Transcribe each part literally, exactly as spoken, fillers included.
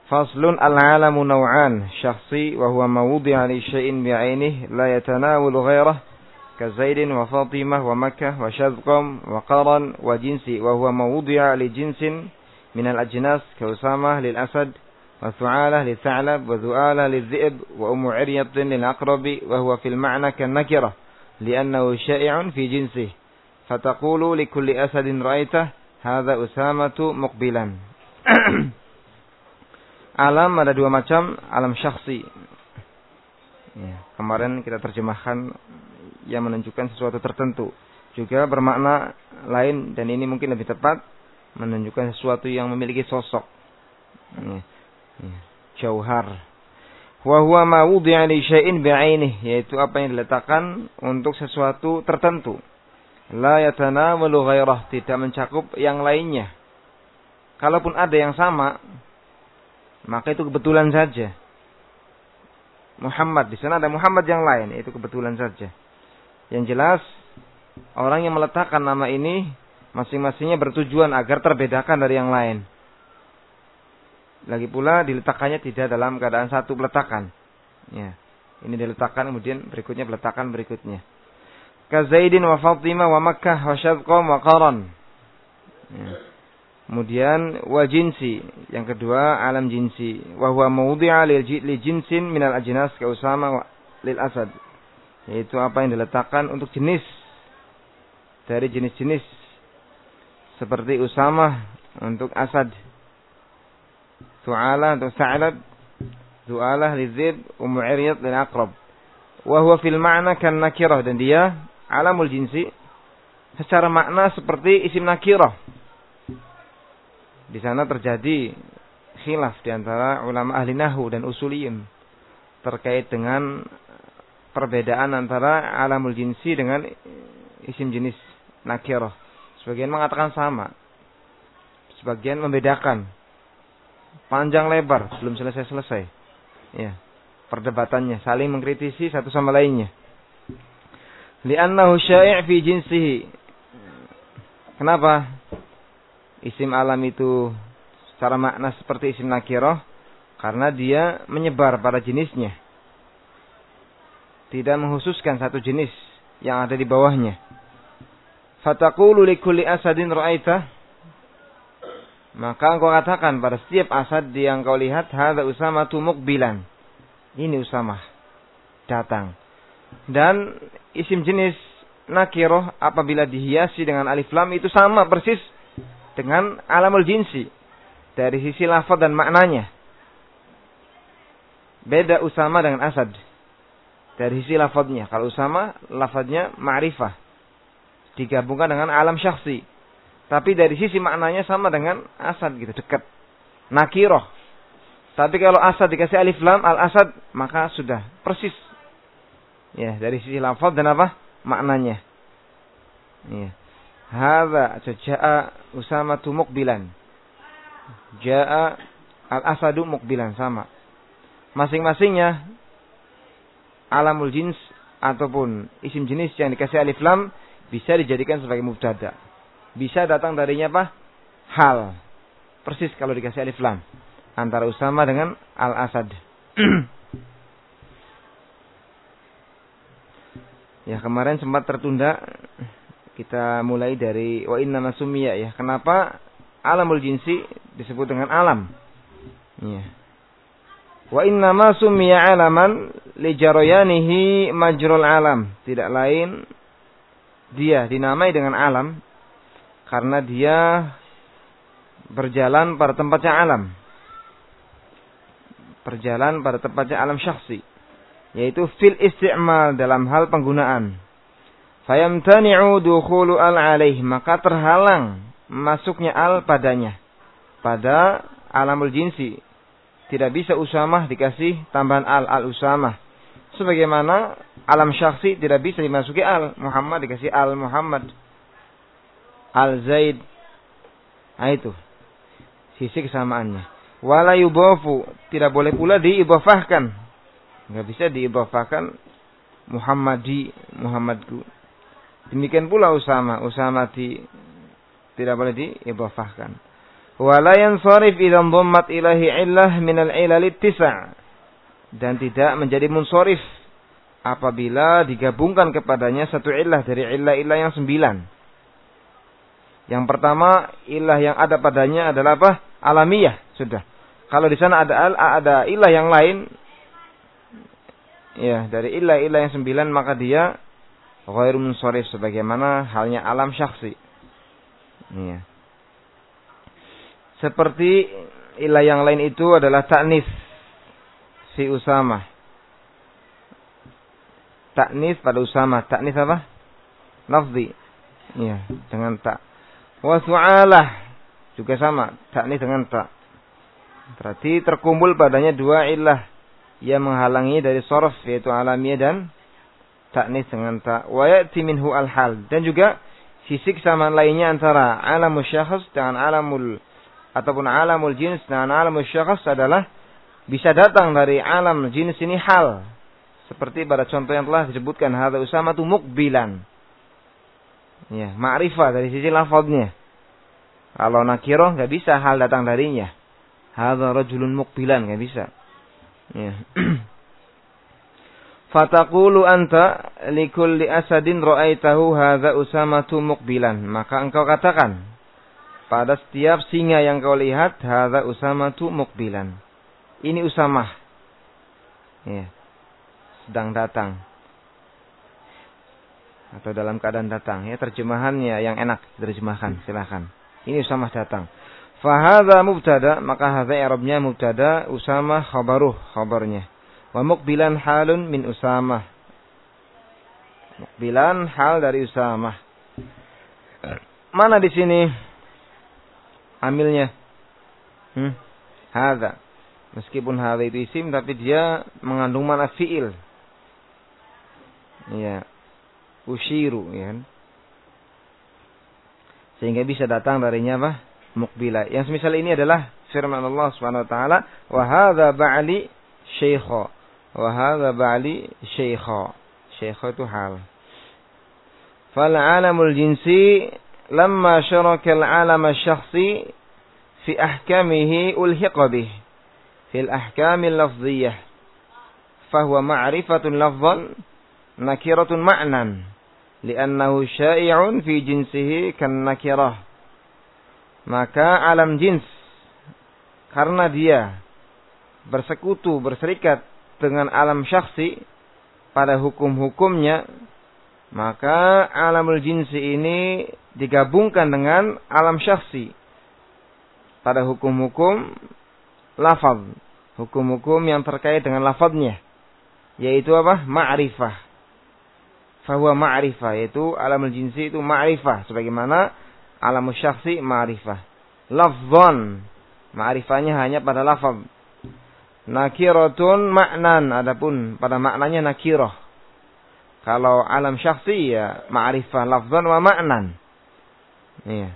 Faslun al-alamu naw'an syakhsi wa huwa ma wudi'a li syai'in bi'ainihi la yatanawulu ghairahu ka Zaidin wa Fatimah wa Makkah wa Syazqam wa Qaran wa jinsi wa huwa ma wudi'a li jinsin min al-ajnas ka Usamah lil asad wa Thu'alah lil tha'lab wa Dhu'alah lil dhi'b wa Ummu 'Iryatin lil aqrabi wa huwa fil ma'na kan nakirah li'annahu syai'un fi jinsihi fataqulu li kulli asadin ra'aitah hadza Usamatu muqbilan. Alam ada dua macam, alam syakhsi. Ya, kemarin kita terjemahkan yang menunjukkan sesuatu tertentu. Juga bermakna lain dan ini mungkin lebih tepat menunjukkan sesuatu yang memiliki sosok. Ya, ya, jauhar. Wa huwa ma wudi'a li syai'in bi'ainihi, yaitu apa yang diletakkan untuk sesuatu tertentu. La yatanawalu ghairah, tidak mencakup yang lainnya. Kalaupun ada yang sama, maka itu kebetulan saja. Muhammad, di sana ada Muhammad yang lain, itu kebetulan saja. Yang jelas, orang yang meletakkan nama ini masing-masingnya bertujuan agar terbedakan dari yang lain. Lagi pula diletakkannya tidak dalam keadaan satu peletakan. Ya, ini diletakkan kemudian berikutnya peletakan berikutnya. Ka Zaidin wa Fatimah wa Makkah wa Syazqam wa Qaran. Ya. Kemudian wa jinsi, yang kedua alam jinsi, wa huwa mawdi'a li jinsin minal ajnas ka Usama lil asad, yaitu apa yang diletakkan untuk jenis dari jenis-jenis seperti Usama untuk asad, Thu'alah untuk Tha'lab, Dhu'alah lizib, Ummu 'Iryat lil aqrab. Wa huwa fil ma'na kan nakirah, dan dia alamul jinsi secara makna seperti isim nakirah. Di sana terjadi khilaf di antara ulama ahli nahwu dan usuliyyin terkait dengan perbedaan antara alamul jinsi dengan isim jenis nakirah. Sebagian mengatakan sama, sebagian membedakan. Panjang lebar, belum selesai-selesai. Ya, perdebatannya saling mengkritisi satu sama lainnya. Li'annahu syai' fi jinsihi. Kenapa? Isim alam itu secara makna seperti isim nakirah karena dia menyebar pada jenisnya. Tidak menghususkan satu jenis yang ada di bawahnya. Fataqulu li kulli asadin ra'aitah, maka engkau katakan pada setiap asad yang kau lihat, hadza Usamatu muqbilan. Ini Usamah datang. Dan isim jenis nakirah apabila dihiasi dengan alif lam itu sama persis dengan alamul jinsi dari sisi lafaz dan maknanya. Beda Usama dengan Asad dari sisi lafaznya. Kalau Usama lafaznya ma'rifah digabungkan dengan alam syakhsi, tapi dari sisi maknanya sama dengan Asad gitu, dekat. Nakirah. Tapi kalau Asad dikasih alif lam al-Asad, maka sudah persis. Ya, dari sisi lafaz dan apa? Maknanya. Ya. Hadza ja'a Usamatu muqbilan. Ja'a al-Asadu muqbilan, sama. Masing-masingnya alamul jins ataupun isim jenis yang dikasih alif lam bisa dijadikan sebagai mubtada. Bisa datang darinya apa? Hal. Persis kalau dikasih alif lam antara Usama dengan al-Asad. Ya, kemarin sempat tertunda. Kita mulai dari wa inna masumiyya, ya. Kenapa alamul jinsi disebut dengan alam? Ya. Wa inna masumiyya alaman li jarayanihi majrul alam. Tidak lain dia dinamai dengan alam karena dia berjalan pada tempatnya alam. Berjalan pada tempatnya alam syakhsi, yaitu fil isti'mal, dalam hal penggunaan. Fayamtani'u dukhulu al alaih, maka terhalang masuknya al padanya. Pada alamul jinsi tidak bisa Usamah dikasih tambahan al, al Usamah. Sebagaimana alam syakhsi tidak bisa dimasuki al, Muhammad dikasih al Muhammad, al Zaid. Nah, itu sisi kesamaannya. Wala yubafu, tidak boleh pula diibafahkan. Enggak bisa diibafahkan Muhammadi, Muhammadku. Demikian pula Usama, Usamati, tidak boleh diibafahkan. Wa la yansarif idza dhammat ilahi illah min al-ilal at-tisa'. Dan tidak menjadi munsharif apabila digabungkan kepadanya satu illah dari illah-illah yang sembilan. Yang pertama, illah yang ada padanya adalah apa? Alamiah, sudah. Kalau di sana ada ada illah yang lain, ya, dari illah-illah yang sembilan, maka dia ghairu munsharif sebagaimana halnya alam syakhsi. Ya. Seperti ilah yang lain itu adalah ta'nis si Usama. Ta'nis pada Usama. Ta'nis apa? Lafzi. Ya, dengan ta. Wa su'alah juga sama. Ta'nis dengan ta. Berarti terkumpul padanya dua ilah yang menghalangi dari sharaf, yaitu alamiah dan ta'nis dengan ta. Wa ya'ti minhu al-hal. Dan juga sisi kesamaan lainnya antara alamul syakhs dengan alamul ataupun alamul jins dan alamul syakhs adalah bisa datang dari alam jins ini hal. Seperti pada contoh yang telah disebutkan, hadza Usama tu muqbilan. Ya, ma'rifah dari sisi lafadznya. Kalau nakirah enggak bisa hal datang darinya. Hadza rajulun muqbilan, enggak bisa. Ya. Fataqulu anta likulli asadin ra'aitahu hadza Usama tu muqbilan. Maka engkau katakan pada setiap singa yang kau lihat, hadza Usama tu muqbilan. Ini Usamah. Ya. Sedang datang. Atau dalam keadaan datang. Ya, terjemahannya yang enak diterjemahkan, silakan. Ini Usamah datang. Fa hadza mubtada, maka hadza i'rabnya mubtada, Usamah khabaruh, khabarnya. Wa muqbilan halun min Usamah. Muqbilan hal dari Usamah. Mana di sini amilnya? Hmm. Hadza. Meskipun hadza itu isim, tapi dia mengandung makna fi'il. Ya. Usyiru, ya. Sehingga bisa datang darinya apa? Muqbila. Yang semisal ini adalah firman Allah Subhanahu wa taala, "Wa hadza ba'li syaikha." Wa hadza ba'li syaikha. Syaikha itu hal. Fal 'alamul jinsi lamma syaraka al-'alam asy-syakhsi fi ahkamihi ulhiqa bih fil ahkamil lafdhiyyah fa huwa ma'rifatun lafdhan nakiratun ma'nan li'annahu syai'un fi jinsihi kan nakirah. Maka alam jins karena dia bersekutu, berserikat dengan alam syakhsi pada hukum-hukumnya, maka alamul jinsi ini digabungkan dengan alam syakhsi pada hukum-hukum lafaz, hukum-hukum yang terkait dengan lafaznya, yaitu apa? Ma'rifah. Fahuwa ma'rifah, yaitu alamul jinsi itu ma'rifah, sebagaimana alamul syakhsi ma'rifah. Lafzan, ma'rifahnya hanya pada lafaz. Nakiratun ma'nan, adapun pada maknanya nakirah. Kalau alam syakhsi ya ma'rifah lafzan wa ma'nan. Iya.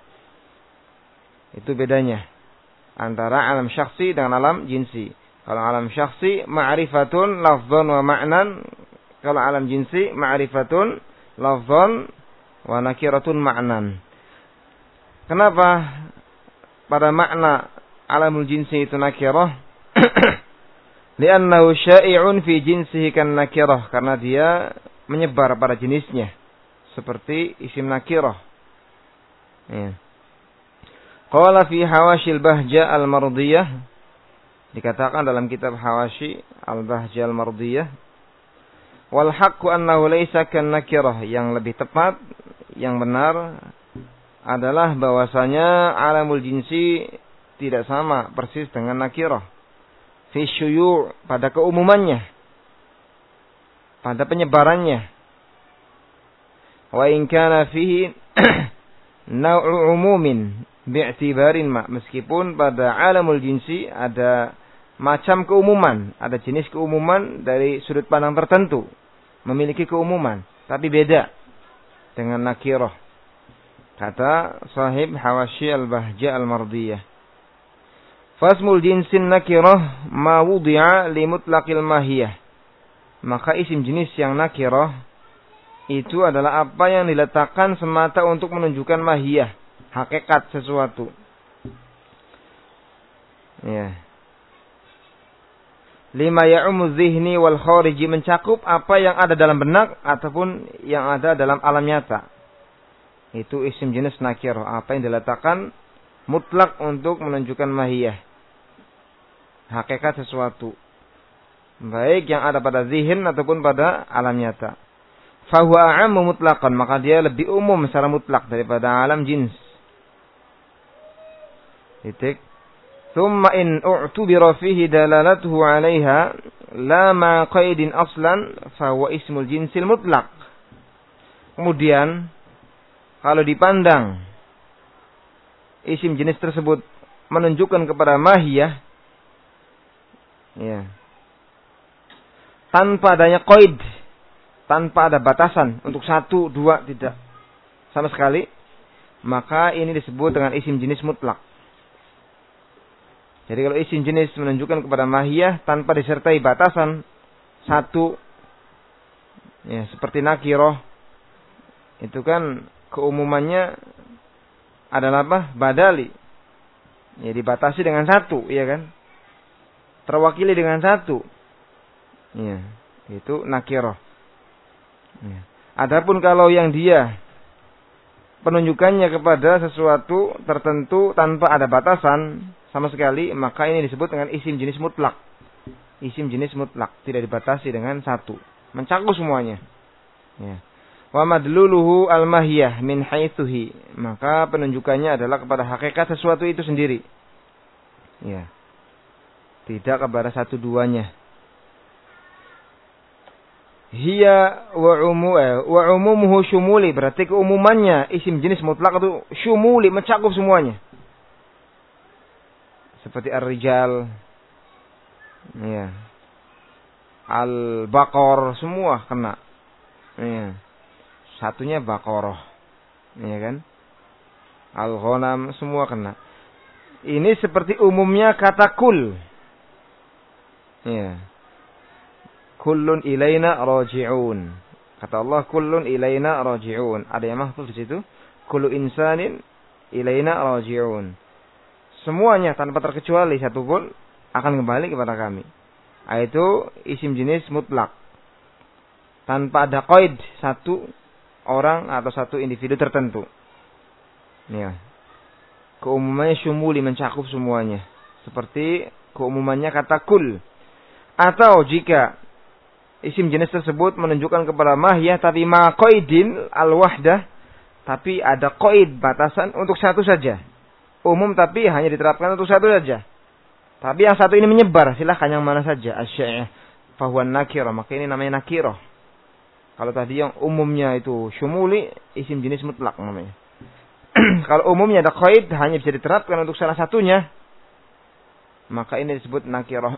Itu bedanya antara alam syakhsi dengan alam jinsi. Kalau alam syakhsi ma'rifatun lafzan wa ma'nan, kalau alam jinsi ma'rifatun lafzan wa nakiratun ma'nan. Kenapa pada makna alamul jinsi itu nakirah? Li'annahu syai'un fi jinsihi kan nakirah, karena dia menyebar pada jenisnya seperti isim nakirah. Ya. Qala fi Hawashi al-Bahja al-Mardiyah, dikatakan dalam kitab Hawashi al-Bahja al-Mardiyah, wal haqqu annahu laysa kan nakirah, yang lebih tepat, yang benar adalah bahwasanya alamul jinsi tidak sama persis dengan nakirah. Fi syuyu' pada keumumannya, pada penyebarannya. Wa in kana fihi naw'u umumin bi'tibarin ma, meskipun pada alamul jinsi ada macam keumuman, ada jenis keumuman dari sudut pandang tertentu, memiliki keumuman, tapi beda dengan nakirah. Kata sahib Hawashi al-Bahja al-Mardiyah, fasmul jinsin nakirah ma wudi'a li mutlaqil mahiyah. Maka isim jenis yang nakirah itu adalah apa yang diletakkan semata untuk menunjukkan mahiyah, hakikat sesuatu. Ya. Lima ya'umu dzihni wal khariji, mencakup apa yang ada dalam benak ataupun yang ada dalam alam nyata. Itu isim jenis nakirah, apa yang diletakkan mutlak untuk menunjukkan mahiyah, hakikat sesuatu, baik yang ada pada zihin ataupun pada alam nyata. Fahuwa a'ammu mutlaqan, maka dia lebih umum secara mutlak daripada alam jins. Titik. Thumma in u'tubira fihi dalalatuhu 'alaiha la ma qaidin aslan fahuwa ismul jinsil mutlaq. Kemudian kalau dipandang isim jenis tersebut menunjukkan kepada mahiyah, ya, tanpa adanya qaid, tanpa ada batasan untuk satu, dua, tidak sama sekali, maka ini disebut dengan isim jenis mutlak. Jadi kalau isim jenis menunjukkan kepada mahiyah tanpa disertai batasan satu, ya, seperti nakiroh, itu kan keumumannya adalah apa? Badali. Ya, dibatasi dengan satu, iya kan? Terwakili dengan satu. Ya, itu nakiroh. Ya. Adapun kalau yang dia penunjukannya kepada sesuatu tertentu tanpa ada batasan sama sekali, maka ini disebut dengan isim jenis mutlak. Isim jenis mutlak, tidak dibatasi dengan satu, mencakup semuanya. Ya. Wa madluluhu al-mahiyah min haitsuhi, maka penunjukannya adalah kepada hakikat sesuatu itu sendiri. Ya. Tidak kepada satu duanya. Hiya wa umu wa umumuhu syumuli, berarti keumumannya isim jenis mutlak itu syumuli, mencakup semuanya. Seperti ar-rijal, ya, al-baqar, semua kena. Ya. Satunya baqarah, ya kan? Al-ghanam, semua kena. Ini seperti umumnya kata kul. Ya. Kullun ilaina raji'un. Kata Allah, kullun ilaina raji'un. Ada yang mahfuz di situ. Kullu insanin ilaina raji'un. Semuanya tanpa terkecuali satu pun akan kembali kepada kami. Itu isim jenis mutlak. Tanpa ada qaid satu orang atau satu individu tertentu. Ya. Keumumannya syumuli, mencakup semuanya. Seperti keumumannya kata kul. Atau jika isim jenis tersebut menunjukkan kepada mahiyah tapi ma qaidin al-wahdah, tapi ada qaid, batasan untuk satu saja. Umum tapi hanya diterapkan untuk satu saja. Tapi yang satu ini menyebar, silahkan yang mana saja. Asy-syai' fahuwa nakirah, maka ini namanya nakirah. Kalau tadi yang umumnya itu syumuli, isim jenis mutlak namanya. Kalau umumnya ada qaid, hanya bisa diterapkan untuk salah satunya, maka ini disebut nakirah.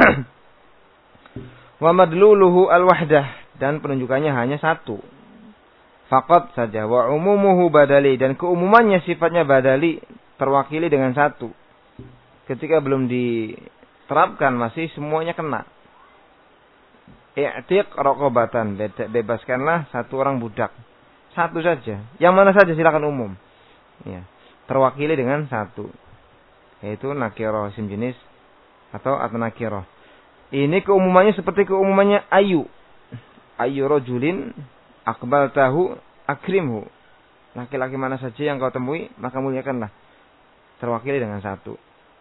Wa madluluhu al-wahdah, dan penunjukannya hanya satu. Faqat saja. Wa umumuhu badali, dan keumumannya sifatnya badali, terwakili dengan satu. Ketika belum diterapkan masih semuanya kena. I'tiq raqabatan, bebaskanlah satu orang budak. Satu saja. Yang mana saja silakan umum. Ya, terwakili dengan satu. Yaitu nakirah, isim jenis atau at-nakirah. Ini keumumannya seperti keumumannya ayu. Ayu rajulin aqbaltahu akrimhu. Laki-laki mana saja yang kau temui, maka muliakanlah. Terwakili dengan satu.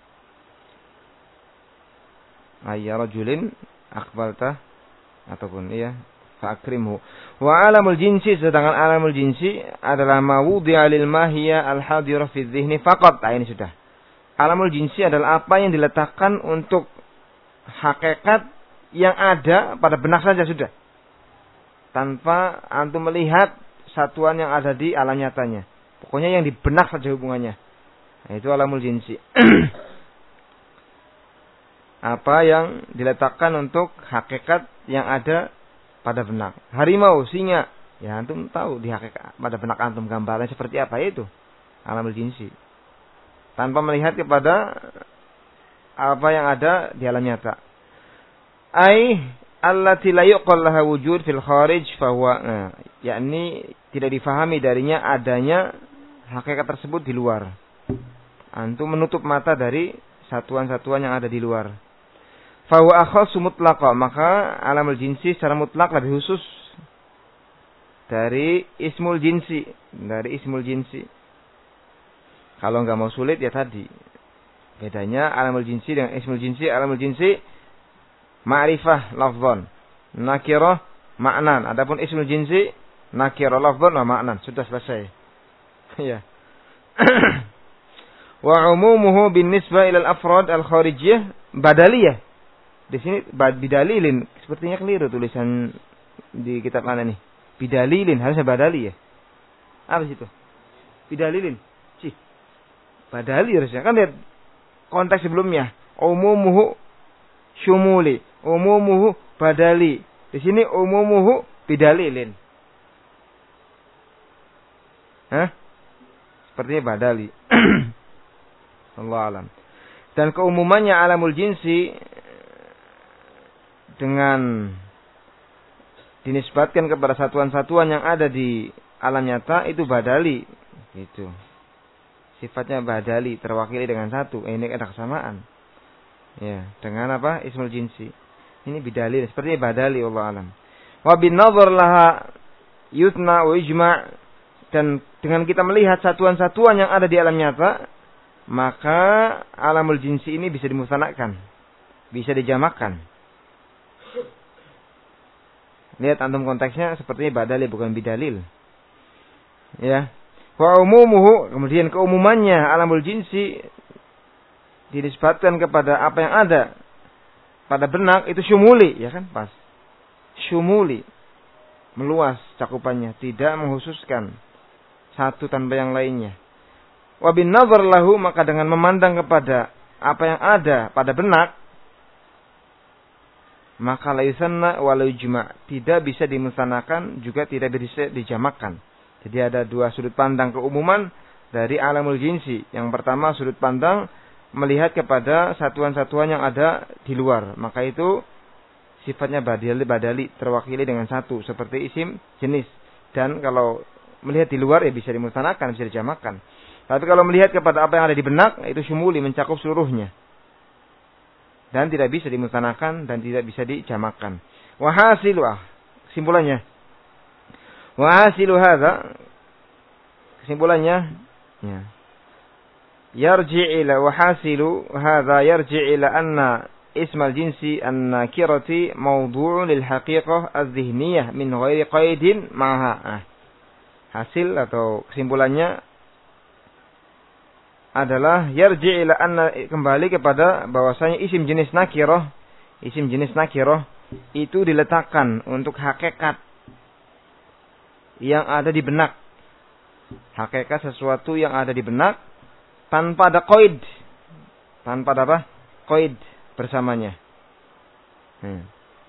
Ayya rajulin aqbaltah, ataupun iya fa'akrimhu. Wa alamul jinsi, sedangkan alamul jinsi adalah ma wudi'a lil mahiyya al-hadirah fi dhihni faqat. Nah, ini sudah. Alamul jinsi adalah apa yang diletakkan untuk hakikat yang ada pada benak saja sudah. Tanpa antum melihat satuan yang ada di alam nyatanya. Pokoknya yang di benak saja hubungannya. Nah, itu alamul jinsi. Apa yang diletakkan untuk hakikat yang ada pada benak. Harimau, singa, ya antum tahu di hakikat pada benak antum gambarnya seperti apa, itu alamul jinsi. Tanpa melihat kepada apa yang ada di alam nyata. Ai allati la yuqal laha wujud fil kharij fa huwa, nah, yakni tidak difahami darinya adanya hakikat tersebut di luar. Antum menutup mata dari satuan-satuan yang ada di luar. Fa huwa akhassu mutlaqa, maka alamul jinsi secara mutlak lebih khusus dari ismul jinsi, dari ismul jinsi. Kalau enggak mau sulit ya tadi. Bedanya alamul jinsi dengan ismul jinsi. Alamul jinsi ma'rifah lafzan, nakirah ma'nan. Adapun ismul jinsi nakirah lafzan wa ma'nan. Sudah selesai. Ya. Wa umumuhu bin nisbah ila al-afrad al-kharijiyah badaliyah. Di sini bidalilin, sepertinya keliru tulisan di kitab mana nih? Bidalilin, harusnya badali ya. Apa sih itu? Bidalilin. Cih. Badali harusnya. Kan lihat konteks sebelumnya. Umumuhu syumuli. Umumuhu badali. Di sini umumuhu bidalilin. Hah? Sepertinya badali. Allah alam. Dan keumumannya alamul jinsi dengan dinisbatkan kepada satuan-satuan yang ada di alam nyata itu badali, gitu. Sifatnya badali, terwakili dengan satu. Eh, ini ada kesamaan. Ya, dengan apa? Ismul jinsi. Ini bidali, seperti badali, Allah alam. Wa bin nazar laha yutna wa ijma', dan dengan kita melihat satuan-satuan yang ada di alam nyata, maka alamul jinsi ini bisa dimusanakan, bisa dijamakkan. Lihat antum konteksnya sepertinya badali bukan bidalil. Ya. Wa umumuhu, kemudian keumumannya alamul jinsi dinisbatkan kepada apa yang ada pada benak itu syumuli, ya kan? Pas. Syumuli. Meluas cakupannya, tidak menghususkan satu tanpa yang lainnya. Wa bin nazar lahu, maka dengan memandang kepada apa yang ada pada benak, maka la yusanna wa la yujma', tidak bisa dimusanakan juga tidak bisa dijamakan. Jadi ada dua sudut pandang keumuman dari alamul jinsi. Yang pertama sudut pandang melihat kepada satuan-satuan yang ada di luar, maka itu sifatnya badali, badali terwakili dengan satu seperti isim jenis. Dan kalau melihat di luar ya bisa dimusanakan, bisa dijamakan. Tapi kalau melihat kepada apa yang ada di benak, itu syumuli, mencakup seluruhnya. Dan tidak bisa dimusanakan dan tidak bisa dijamakan. Wa hasilu, ah, kesimpulannya. Wa hasilu hadza, kesimpulannya, ya. Yarji' ila wa hasilu hadza yarji' ila anna ismal jinsi an-nakirati mawdu'un lil haqiqah adh-dhihniyah min ghairi qaidin ma'ha. Ah. Hasil atau kesimpulannya adalah yarji' ila anna, kembali kepada bahwasanya isim jenis nakirah, isim jenis nakirah itu diletakkan untuk hakikat yang ada di benak. Hakikat sesuatu yang ada di benak tanpa ada qaid. Tanpa ada apa? Qaid bersamanya. Hmm.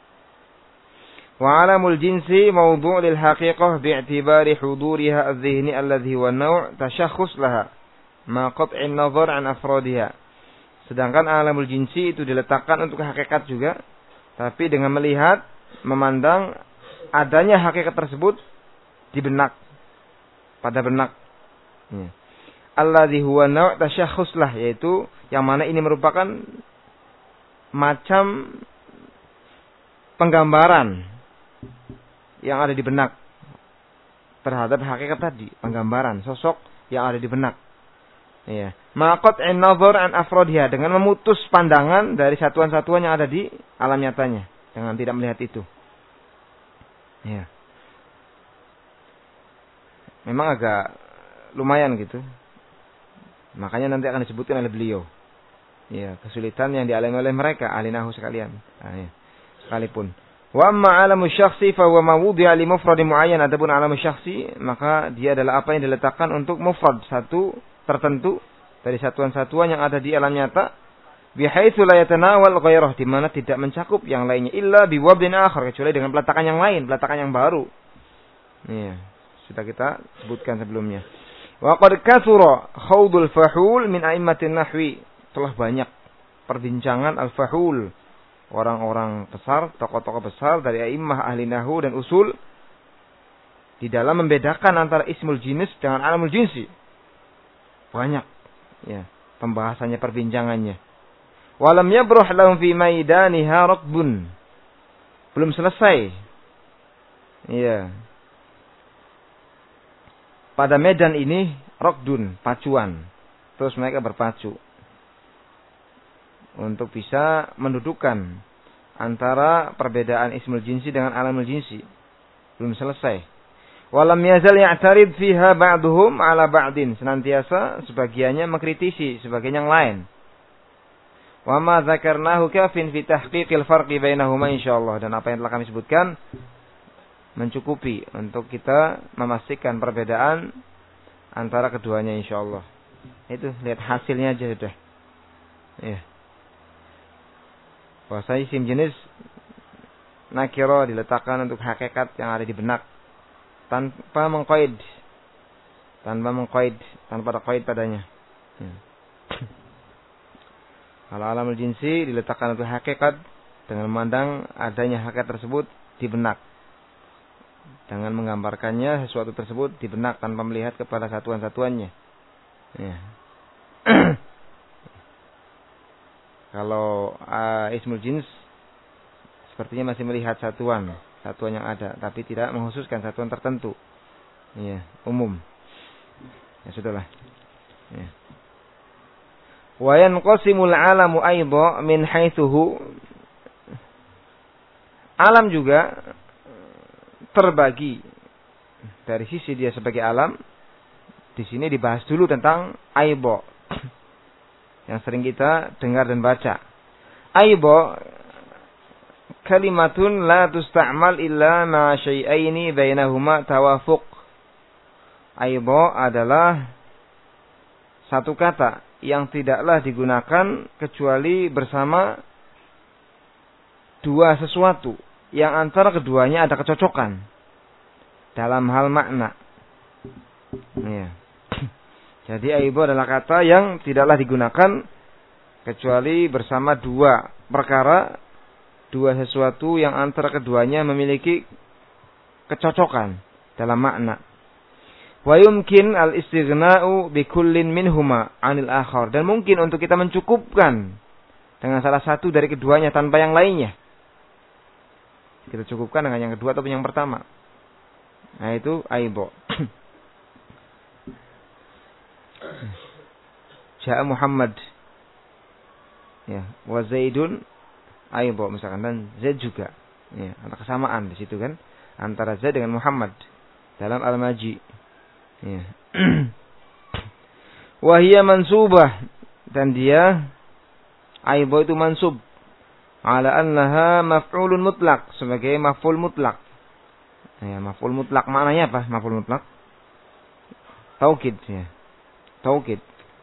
Wa alamul jinsi mawdu' lil haqiqah bi'tibari huduriha adh-dhihni alladhi huwa naw' tashakhus laha ma qat'in nazar an afradiha. Sedangkan alamul jinsi itu diletakkan untuk hakikat juga, tapi dengan melihat, memandang adanya hakikat tersebut di benak, pada benak. Ya. Alladhi huwa naw' tashakhus lah, yaitu yang mana ini merupakan macam penggambaran yang ada di benak terhadap hakikat tadi, penggambaran sosok yang ada di benak. Ya, maqat an nazar an afradiha, dengan memutus pandangan dari satuan-satuan yang ada di alam nyatanya dengan tidak melihat itu. Ya. Memang agak lumayan gitu. Makanya nanti akan disebutkan oleh beliau. Ya, kesulitan yang dialami oleh mereka ahli nahwu sekalian. Nah, ya. Sekalipun. Wa amma alamu syakhsi fa huwa ma wudi'a li mufrad muayyan. Adapun alamu syakhsi, maka dia adalah apa yang diletakkan untuk mufrad satu tertentu dari satuan-satuan yang ada di alam nyata, bihaitsu la yatanawal ghairah, di mana tidak mencakup yang lainnya, illa biwabdin akhar, kecuali dengan peletakan yang lain, peletakan yang baru. Iya, sudah kita sebutkan sebelumnya. Wa qad kathura khawdul fahul min a'immatin nahwi, telah banyak perbincangan al-fahul, orang-orang besar, tokoh-tokoh besar dari a'immah ahli nahwu dan usul di dalam membedakan antara ismul jinis dengan alamul jinsi. Banyak ya pembahasannya, perbincangannya. Walam yabruh lahum fi maidaniha raqbun. Belum selesai. Iya. Pada medan ini raqdun, pacuan. Terus mereka berpacu untuk bisa mendudukan antara perbedaan ismul jinsi dengan alamul jinsi. Belum selesai. Walam yazal ya'tarid fiha ba'duhum ala ba'din. Senantiasa sebagiannya mengkritisi sebagian yang lain. Wa ma dzakarnahu kafin fi tahqiqil farqi bainahuma insyaallah. Dan apa yang telah kami sebutkan mencukupi untuk kita memastikan perbedaan antara keduanya insyaallah. Itu lihat hasilnya aja sudah. Ya. Bahasa isim jenis nakira diletakkan untuk hakikat yang ada di benak tanpa mengqaid. Tanpa mengqaid, tanpa ada qaid padanya. Ya. Kalau alamul jinsi diletakkan untuk hakikat dengan memandang adanya hakikat tersebut di benak. Dengan menggambarkannya sesuatu tersebut di benak tanpa melihat kepada satuan-satuannya. Ya. Kalau uh, ismul jins sepertinya masih melihat satuan, satuan yang ada, tapi tidak mengkhususkan satuan tertentu. Ya, umum. Ya sudahlah. Ya. Wa yanqasimul alamu aidha min haitsuhu. Alam juga terbagi dari sisi dia sebagai alam. Di sini dibahas dulu tentang aidha yang sering kita dengar dan baca. Aidha kalimatun la tusta'mal illa ma syai'aini bainahuma tawafuq. Aidha adalah satu kata yang tidaklah digunakan kecuali bersama dua sesuatu yang antara keduanya ada kecocokan dalam hal makna. Ya. Jadi aidha adalah kata yang tidaklah digunakan kecuali bersama dua perkara, dua sesuatu yang antara keduanya memiliki kecocokan dalam makna. Wa yumkin al-istighna'u bi kullin minhuma 'anil akhar. Dan mungkin untuk kita mencukupkan dengan salah satu dari keduanya tanpa yang lainnya. Kita cukupkan dengan yang kedua ataupun yang pertama. Nah itu aidha. Ja'a Muhammad. Ya, wa Zaidun aidha misalkan, dan Zaid juga. Ya, ada kesamaan di situ kan antara Zaid dengan Muhammad dalam al-maji. Ya. Wahia mansubah, dan dia aidha itu mansub ala annaha maf'ulun mutlak, sebagai maf'ul mutlak. Ya, maf'ul mutlak maknanya apa? Maf'ul mutlak taukid, ya. Taukid.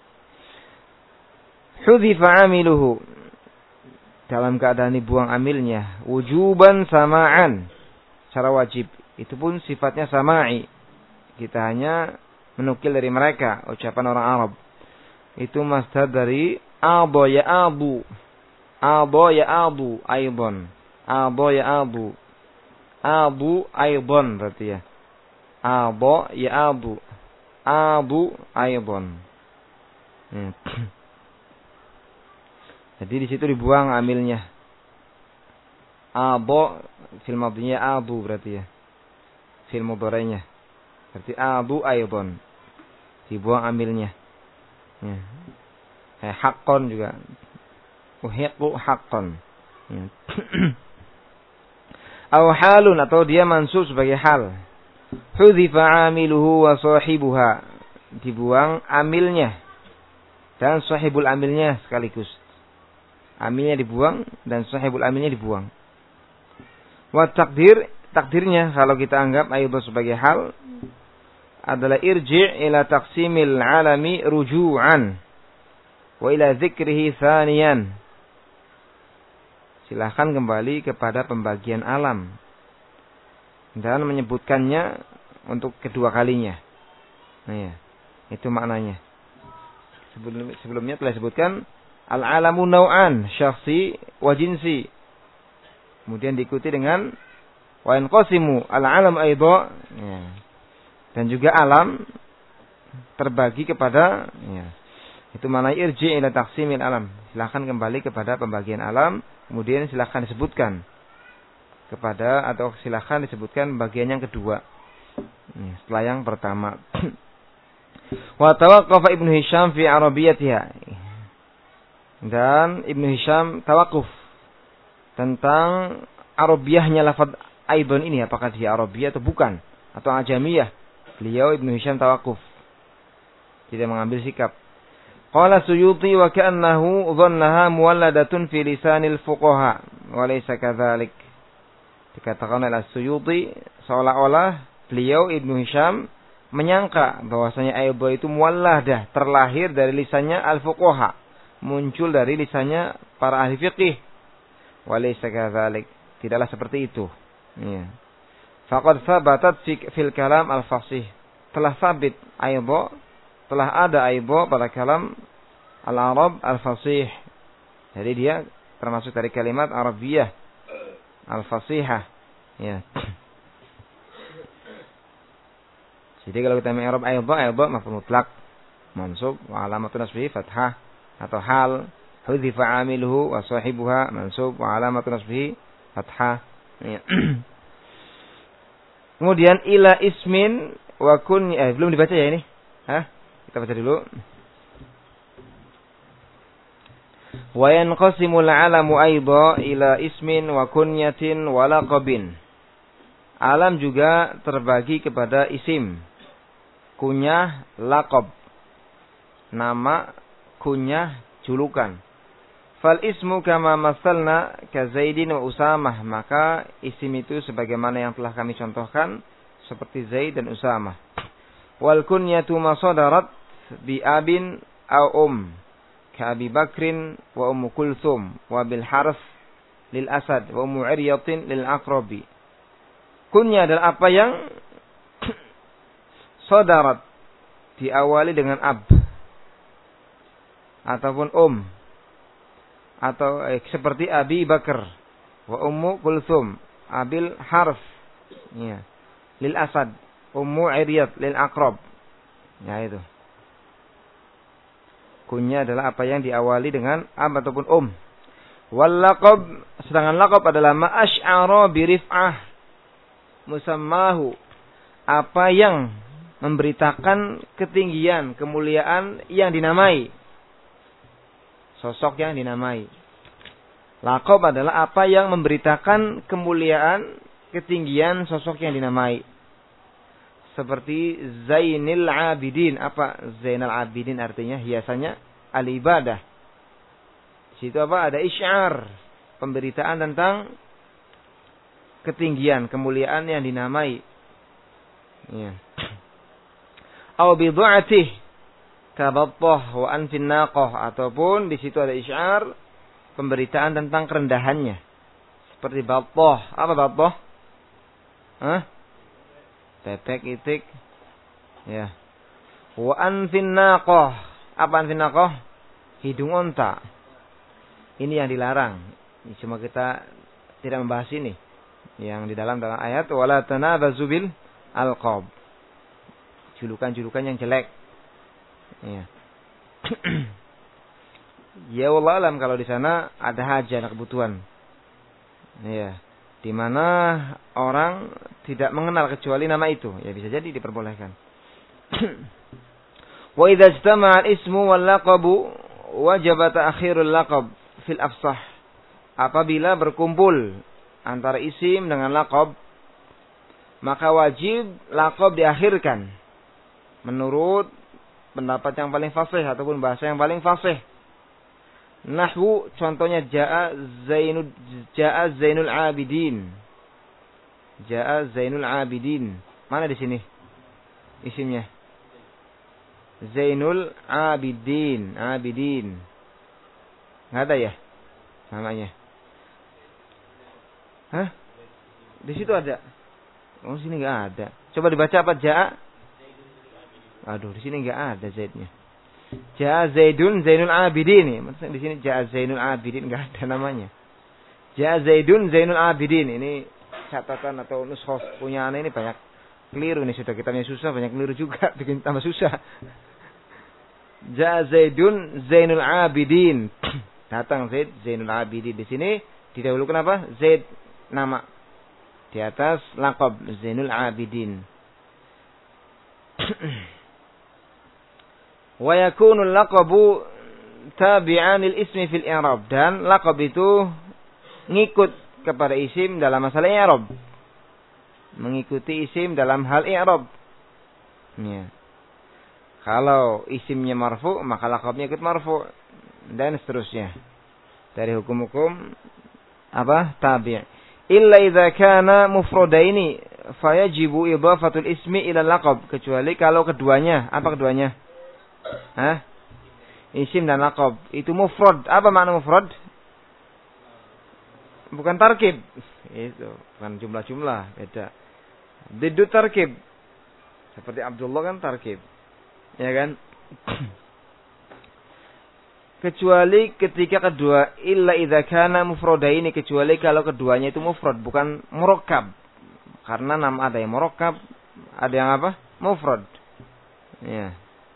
Hudhifa amiluhu, dalam keadaan dibuang amilnya, wujuban sama'an, secara wajib. Itu pun sifatnya sama'i. Kita hanya menukil dari mereka, ucapan orang Arab. Itu masdar dari aba ya abu. Aba ya abu aidon. Aba ya abu. Abu aidon berarti ya. Aba ya abu. Abu aidon. Hmm. Jadi di situ dibuang amilnya. Aba fil madhinya abu berarti ya. Fil mudhari'nya. Berarti abu aidon. Dibuang amilnya. Ya. Kayak haqqon juga. Uhiqu haqqon. Ya. Aw halun, atau dia mansub sebagai hal. Hudhifa amiluhu wa sahibuha. Dibuang amilnya dan sahibul amilnya sekaligus. Amilnya dibuang dan sahibul amilnya dibuang. Wa takdir, takdirnya kalau kita anggap aidha sebagai hal adalah irji' ila taqsimil alami ruju'an wa ila dzikrihi thaniyan. Silahkan kembali kepada pembagian alam dan menyebutkannya untuk kedua kalinya. Nah ya, itu maknanya. Sebelum, sebelumnya telah disebutkan al-alamu naw'an, syakhsi wa jinsi. Kemudian diikuti dengan wa yanqasimu al-alam aidha. Ya. Dan juga alam terbagi kepada ya, Itu mana irji' ila taqsimil alam. Silakan kembali kepada pembagian alam, kemudian silakan disebutkan kepada atau silakan disebutkan bagian yang kedua. Setelah yang pertama. Wa tawaqqafa Ibnu Hisham fi arabiyatiha. Dan Ibnu Hisham tawakuf tentang arabiyahnya lafaz aibon ini, apakah dia arabiyah atau bukan, atau ajamiyah. Beliau Ibnu Hisham tawakuf, tidak mengambil sikap. Qala Suyuti wa ka'annahu dhannaha muwalladatun fi lisanil fuqaha wa laysa kadzalik. Dikatakan oleh Suyuti seolah-olah beliau Ibnu Hisham menyangka bahwasanya aibah itu muwalladah, terlahir dari lisannya al-fuqaha, muncul dari lisannya para ahli fiqih. Wa laysa kadzalik, tidaklah seperti itu. Ya. Faqad thabatat fil kalam al-fasih, telah sabit aibah, telah ada aibah pada kalam al-Arab al-fasih. Jadi dia termasuk dari kalimat Arabiyah al-fasihah. Ya. Jadi kalau kita mengi'rab aibah, aibah maf'ul mutlaq mansub wa alamatu nasbihi fathah, atau hal hudhifa 'amiluhu wa sahibuha mansub wa alamatu nasbihi fathah. Ya. Kemudian ila ismin wa kun, eh belum dibaca ya ini? Hah? Kita baca dulu. Wa yanqasimul 'alamu aidha ila ismin wa kunyatin wa laqabin. Alam juga terbagi kepada isim, kunyah, laqab. Nama, kunyah, julukan. Fal ismu kama masalna ka Zaidin wa Usamah, maka isim itu sebagaimana yang telah kami contohkan seperti Zaid dan Usamah. Wal kunyatu masadarat bi abin au um ka Abi Bakrin wa Ummu Kulthum wa bil Harth lil Asad wa Ummu Iryatin lil Aqrabi. Kunyah adalah apa yang sadarat, diawali dengan ab ataupun um, atau eh, seperti Abi Bakar wa Ummu Kulthum, Abil Harth, ya, lil Asad, Ummu Iryat lil Aqrab. Ya itu. Kunyah adalah apa yang diawali dengan ab ataupun um. Wal laqab, sedangkan laqab adalah ma asy'ara bi rif'ah musammahu, apa yang memberitakan ketinggian, kemuliaan yang dinamai, sosok yang dinamai. Laqab adalah apa yang memberitakan kemuliaan, ketinggian sosok yang dinamai. Seperti Zainil Abidin. Apa Zainal Abidin artinya? Hiasannya al-ibadah. Di situ apa? Ada isyar, pemberitaan tentang ketinggian, kemuliaan yang dinamai. Ya. Aw bi du'atih ka battah wa anfin naqah, ataupun di situ ada isyar, pemberitaan tentang kerendahannya. Seperti battah. Apa battah? Hah? Bebek, itik. Ya. Wa anfin naqah. Apa anfin naqah? Hidung onta. Ini yang dilarang. Cuma kita tidak membahas ini. Yang di dalam dalam ayat wala tanabazu bil alqab. Julukan-julukan yang jelek. Ya. Ya wallah alam, kalau di sana ada hajat, ada kebutuhan. Ya. Di mana orang tidak mengenal kecuali nama itu, ya bisa jadi diperbolehkan. Wa idza ijtama'a al-ismu wal laqabu wajaba ta'khirul laqab fil afsah. Apabila berkumpul antara isim dengan laqab, maka wajib laqab diakhirkan menurut pendapat yang paling fasih ataupun bahasa yang paling fasih. Nahwu, contohnya Ja'a Zainul Ja'a Zainul Abidin. Ja'a Zainul Abidin. Mana di sini isimnya? Zainul Abidin, Abidin. Enggak ada ya namanya? Hah? Di situ ada. Oh, sini enggak ada. Coba dibaca apa Ja'a? Aduh, di sini enggak ada Zaidnya. Ja'a Zaidun Zainul Abidin. Maksudnya di sini Ja'a Zainul Abidin enggak ada namanya. Ja'a Zaidun Zainul Abidin. Ini catatan atau nushah punya aneh ini banyak keliru ini, sudah kita punya susah banyak keliru juga, bikin tambah susah. Ja'a Zaidun Zainul Abidin. Datang Zaid Zainul Abidin. Di sini didahulukan apa? Zaid nama. Di atas laqab Zainul Abidin. Wa yakunu laqabu tabi'an lil ismi fil i'rab, dan laqab itu ngikut kepada isim dalam masalah i'rab. Mengikuti isim dalam hal i'rab. Ya. Kalau isimnya marfu, maka laqabnya ikut marfu dan seterusnya. Dari hukum-hukum apa? Tabi'. Illa idza kana mufradaini fayajibu idhafatul ismi ila laqab, kecuali kalau keduanya, apa keduanya? Hah? Isim dan laqab itu mufrad. Apa makna mufrad? Bukan tarkib. Itu bukan jumlah-jumlah, beda. Diddu tarkib. Seperti Abdullah kan tarkib. Ya kan? Kecuali ketika kedua, illa idza kana mufradaini, kecuali kalau keduanya itu mufrad, bukan murakkab. Karena nama ada yang murakkab, ada yang apa? Mufrad. Ya.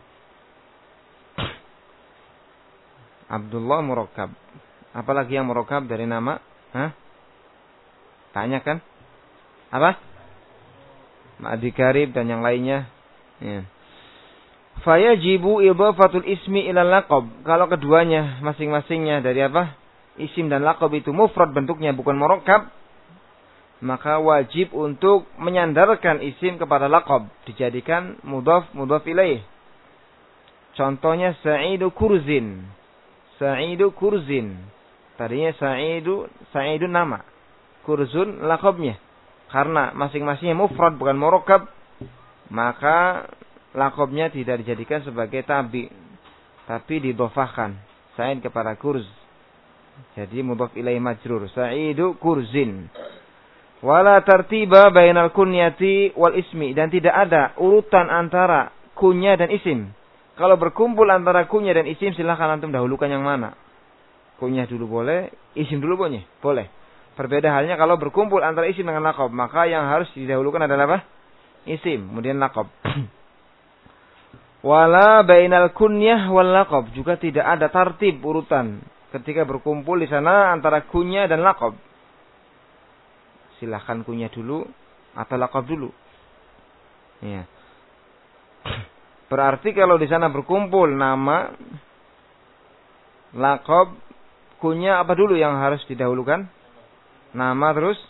Abdullah murakkab. Apalagi yang murakkab dari nama? Hah? Tanya kan? Apa? Ma'adi Karib dan yang lainnya. Ya. Fayajibu idhafatul ismi ila laqab. Kalau keduanya masing-masingnya dari apa? Isim dan laqab itu mufrad bentuknya, bukan murakkab, maka wajib untuk menyandarkan isim kepada laqab, dijadikan mudhaf mudhaf ilaih. Contohnya Sa'idu Kurzin. Sa'idu Kurzin. Tadinya Sa'idu, Sa'idu nama. Kurzun laqabnya. Karena masing-masingnya mufrad bukan murakkab, maka laqabnya tidak dijadikan sebagai tabi, tapi didhofahkan Sa'id kepada Kurz. Jadi mudhaf ilaih majrur. Sa'idu Kurzin. Wala tartiba bainal kunyati wal ismi, dan tidak ada urutan antara kunya dan isim. Kalau berkumpul antara kunyah dan isim, silahkan antum dahulukan yang mana. Kunyah dulu boleh, isim dulu boleh. Boleh. Berbeda halnya kalau berkumpul antara isim dengan laqab, maka yang harus didahulukan adalah apa? Isim, kemudian laqab. Wala bainal kunyah wal laqab, juga tidak ada tartib urutan ketika berkumpul di sana antara kunyah dan laqab. Silahkan kunyah dulu atau laqab dulu. Ya. Berarti kalau di sana berkumpul nama, laqab, kunyah, apa dulu yang harus didahulukan? Nama terus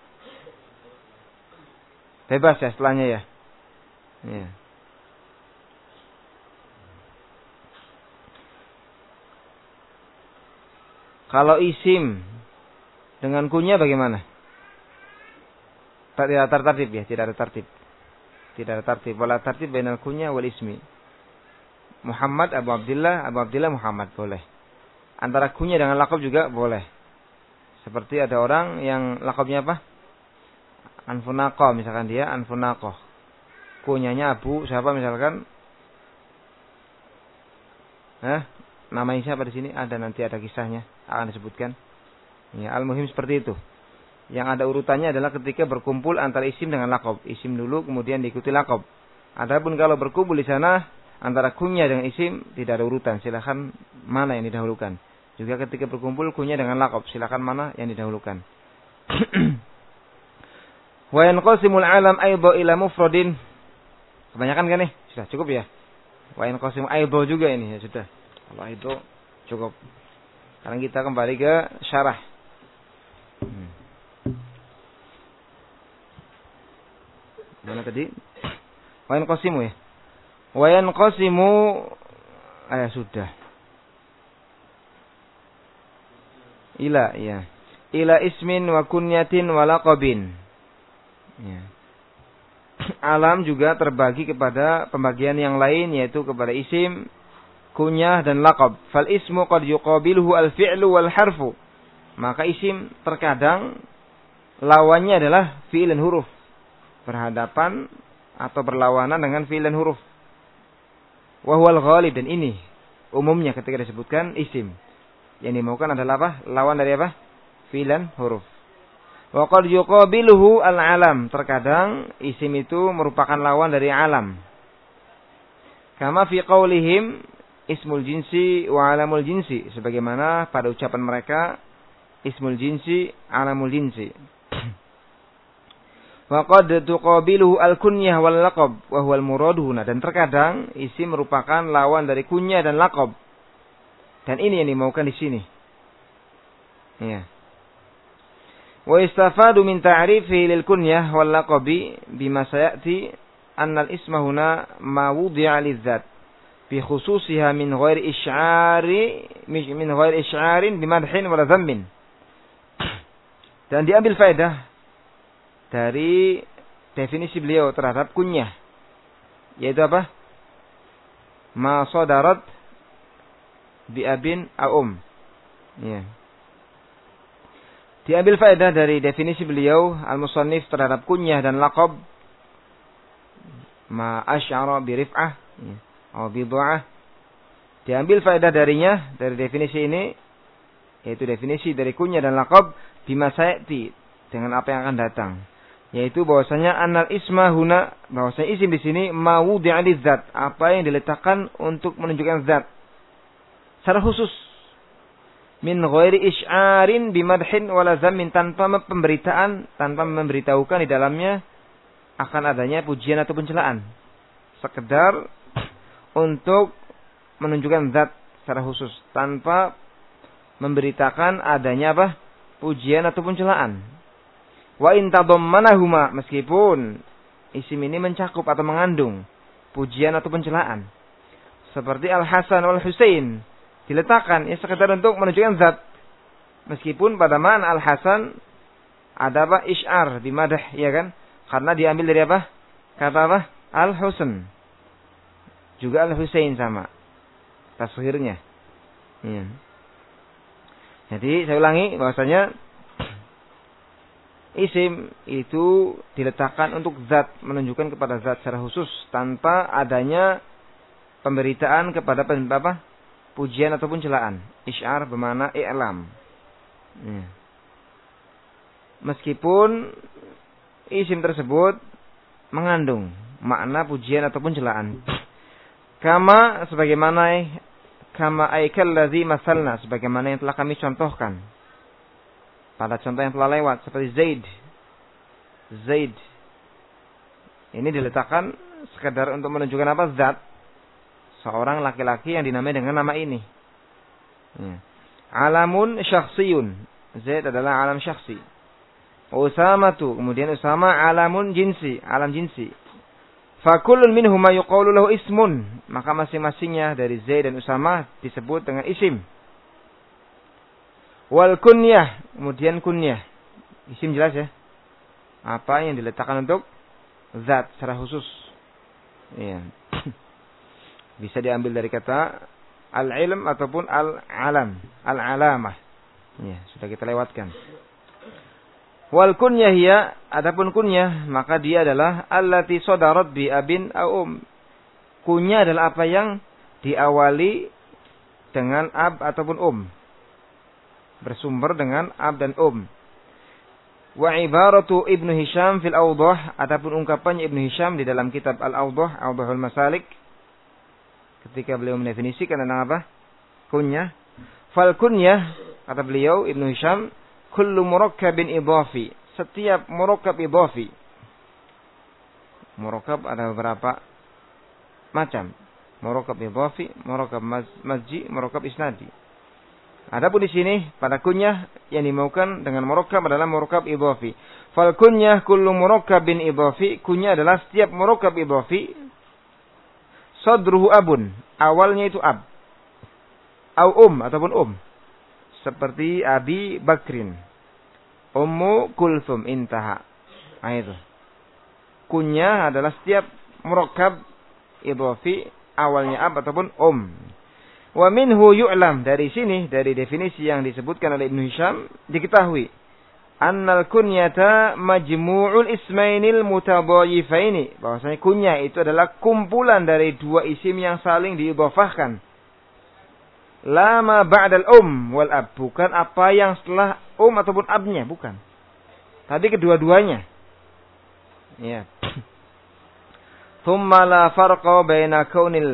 bebas ya setelahnya ya. Ya. Kalau isim dengan kunyah bagaimana? Tidak ada tertib ya, tidak ada tertib. Tidak ada tertib. Wala tertib bainal kunyah wal ismi. Muhammad Abu Abdillah, Abu Abdillah Muhammad boleh. Antara kunyah dengan laqab juga boleh. Seperti ada orang yang laqabnya apa? Anfunaqah, misalkan dia Anfunaqah. Kunyahnya Abu siapa misalkan? Hah? Namanya siapa di sini? Ada, nanti ada kisahnya akan disebutkan. Ya, al-muhim seperti itu. Yang ada urutannya adalah ketika berkumpul antara isim dengan laqab. Isim dulu kemudian diikuti laqab. Adapun kalau berkumpul di sana antara kunyah dengan isim tidak ada urutan. Silakan mana yang didahulukan. Juga ketika berkumpul kunyah dengan laqab, silakan mana yang didahulukan. Wa yanqasimul alam aidha ila mufradin. Kebanyakan kan nih? Sudah cukup ya? Wa yanqasim aidha juga ini ya sudah. Kalau itu cukup. Sekarang kita kembali ke syarah. Hmm. Mana tadi? Wa yanqasimu ya. Wa yanqasimu eh sudah. Ila ya. Ila ismin wa kunyatin wa laqabin. Ya. Alam juga terbagi kepada pembagian yang lain, yaitu kepada isim, kunyah dan laqab. Fal ismu qad yuqabiluhu al-fi'lu wal harfu. Maka isim terkadang lawannya adalah fi'il dan huruf. Berhadapan atau berlawanan dengan fi'il dan huruf. Wa huwal ghalib, dan ini umumnya ketika disebutkan isim. Yang dimaukan adalah apa? Lawan dari apa? Fi'il dan huruf. Wa qad yuqabiluhu al-alam. Terkadang isim itu merupakan lawan dari alam. Kama fi qaulihim ismul jinsi wa alamul jinsi, sebagaimana pada ucapan mereka ismul jinsi, alamul jinsi. Wa qad tuqabiluhu al-kunyah wal laqab wa huwa al-muradu huna, dan terkadang isim merupakan lawan dari kunyah dan laqab. Dan ini yang dimaukan di sini. Ya. Wa istafadu min ta'rifi lil kunyah wal laqabi bima sayati anna al-isma huna ma wudi'a lidzat bi khususiha min ghairi isy'ari min ghairi isy'arin bimadhin wala dhammin. Dan diambil faedah dari definisi beliau terhadap kunyah, yaitu apa? Ma sadarat bi abin au um. Ya. Diambil faedah dari definisi beliau al-musannif terhadap kunyah dan laqab, ma asy'ara bi rif'ah ya, atau bi du'ah. Diambil faedah darinya dari definisi ini, yaitu definisi dari kunyah dan laqab bima sayati, dengan apa yang akan datang, yaitu bahwasanya annal isma huna, bahwasanya isim di sini ma wudi'a lidzat, apa yang diletakkan untuk menunjukkan zat secara khusus, min ghairi isy'arin bimadhin wala zammin, tanpa pemberitaan, tanpa memberitahukan di dalamnya akan adanya pujian atau pencelaan, sekedar untuk menunjukkan zat secara khusus tanpa memberitakan adanya apa? Pujian atau pencelaan. Wa in tadammanahuma, meskipun isim ini mencakup atau mengandung pujian atau pencelaan. Seperti Al-Hasan wal Husain diletakkan ya sekedar untuk menunjukkan zat. Meskipun pada ma'an Al-Hasan ada apa? Isy'ar, dimadah, ya kan? Karena diambil dari apa? Kata apa? Al-Husain. Juga Al-Husain sama tasghirnya. Ya. Jadi saya ulangi bahwasanya isim itu diletakkan untuk zat, menunjukkan kepada zat secara khusus tanpa adanya pemberitaan kepada apa? Pujian ataupun celaan. Isy'ar bermakna i'lam. Ya. Meskipun isim tersebut mengandung makna pujian ataupun celaan. Kama sebagaimana kama aikal ladzi masalna, sebagaimana yang telah kami contohkan pada contoh yang telah lewat, seperti Zaid. Zaid ini diletakkan sekedar untuk menunjukkan apa? Zat seorang laki-laki yang dinamai dengan nama ini. Ya. Alamun syakhsiyun, Zaid adalah alam syakhsi. Usamatu, kemudian Usama alamun jinsi, alam jinsi. Fakullun minhuma yuqalu lahu ismun, maka masing-masingnya dari Zaid dan Usama disebut dengan isim. Wal kunyah, kemudian kunyah. Isim jelas ya. Apa yang diletakkan untuk zat secara khusus. Iya. Bisa diambil dari kata al-ilm ataupun al-alam, al-alamah. Ya, sudah kita lewatkan. Wal kunyah hiya, adapun kunyah maka dia adalah allati sadarat bi abin au um. Kunyah adalah apa yang diawali dengan ab ataupun um. Bersumber dengan ab dan um. Wa ibaratu Ibnu Hisham fil Awdah, adapun ungkapannya Ibnu Hisham di dalam kitab Al-Awdah, Awdahul Masalik, ketika beliau mendefinisikan tentang apa? Kunyah. Fal kunyah, kata beliau Ibnu Hisham, kullu murakkabin idhafi, setiap murakkab idhafi. Murakkab ada beberapa macam. Murakkab idhafi, murakkab mazji, murakkab isnadi. Adapun di sini pada kunyah yang dimaukan dengan murakkab adalah murakkab idhafi. Fal kunyah kullu murakkabin idhafi, kunyah adalah setiap murakkab idhafi. Sadruhu abun, awalnya itu ab. Au um ataupun um. Seperti Abi Bakrin, Ummu Kulthum, intaha. Nah itu. Kunyah adalah setiap murakkab idhafi awalnya ab ataupun um. Wa minhu yu'lam, dari sini dari definisi yang disebutkan oleh Ibnu Hisham diketahui annal kunyata majmu'ul ismainil mutadhayifaini, bahwasanya kunyah itu adalah kumpulan dari dua isim yang saling diidhafahkan. Lama ba'dal um wal ab, bukan apa yang setelah um ataupun abnya, bukan. Tapi kedua-duanya. Ya. Thumma la farqa baina kaunil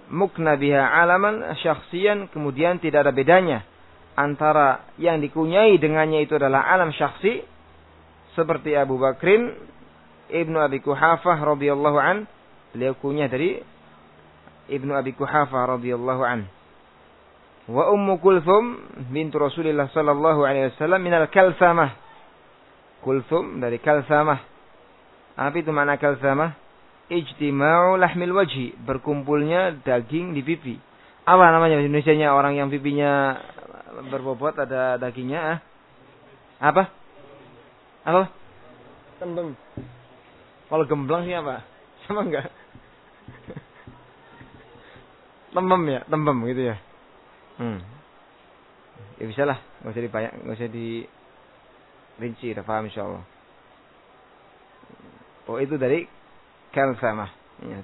mukna biha alaman syakhsiyan, kemudian tidak ada bedanya antara yang dikunyai dengannya itu adalah alam syakhsi seperti Abu Bakrin Ibnu Abi Quhafah radhiyallahu an, beliau kunyah dari Ibnu Abi Quhafah radhiyallahu an. Wa Ummu Kulthum bintu Rasulillah sallallahu alaihi wasallam minal kalsamah. Kulthum dari kalsamah. Apa itu makna kalsamah? Ijtima'u lahmil wajhi, berkumpulnya daging di pipi. Apa namanya bahasa Indonesianya orang yang pipinya berbobot ada dagingnya? Ah? Apa? Apa? Tembem. Kalau gemblang sih apa? Sama enggak? Tembem ya, tembem gitu ya. Hmm. Ya bisa lah, enggak usah dibanyak, enggak usah dirinci, udah paham insyaallah. Oh itu dari kalsamah. Ya.